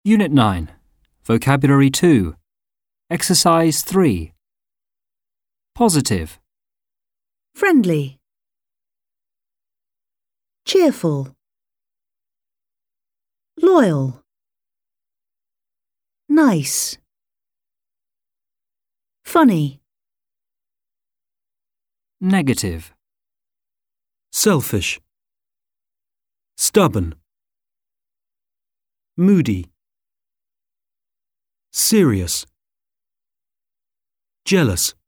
Unit 9. Vocabulary 2. Exercise 3. Positive. Friendly. Cheerful. Loyal. Nice. Funny. Negative. Selfish. Stubborn. Moody. Serious. Jealous.